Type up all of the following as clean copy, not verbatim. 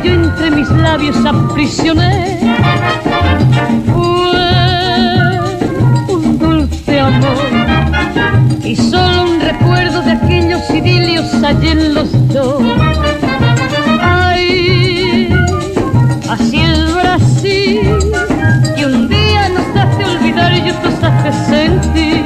yo entre mis labios aprisioné. Fue un dulce amor y solo un recuerdo de aquellos idilios allí en los dos. Ay, así es Brasil, que un día nos hace olvidar y otros hace sentir.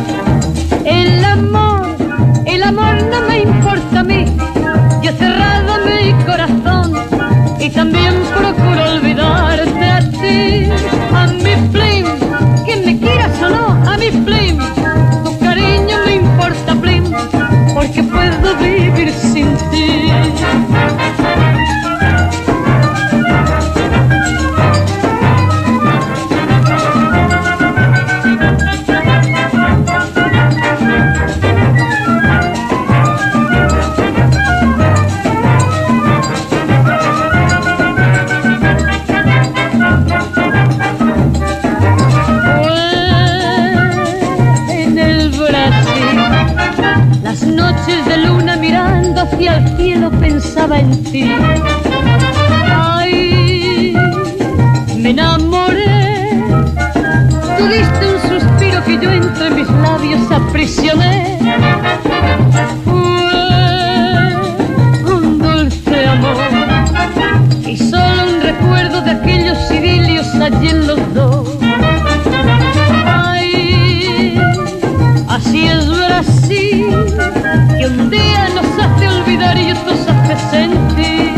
El amor no me importa a mí, yo he cerrado mi corazón y también procuro olvidarte a ti. A mi flame, que me quieras o no, a mi flame, tu cariño me importa, flame, porque puedo vivir sin ti. De luna mirando hacia el cielo pensaba en ti. Ay, me enamoré. Tú diste un suspiro que yo entre mis labios aprisioné. Fue un dulce amor y solo un recuerdo de aquellos idilios allí en los dos. Ay, así es Brasil, que un día nos hace olvidar y otros hace sentir.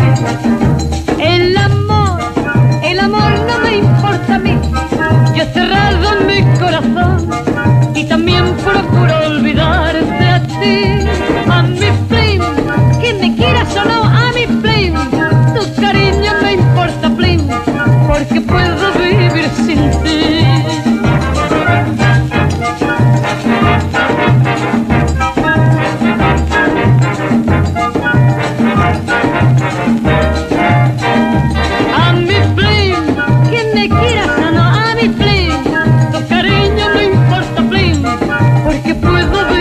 El amor no me importa a mí, yo he cerrado mi corazón y también procuro olvidarte a ti. A mi flame, que me quieras o no, a mi flame, tu cariño me importa, flame, porque puedo vivir sin ti. Porque puedo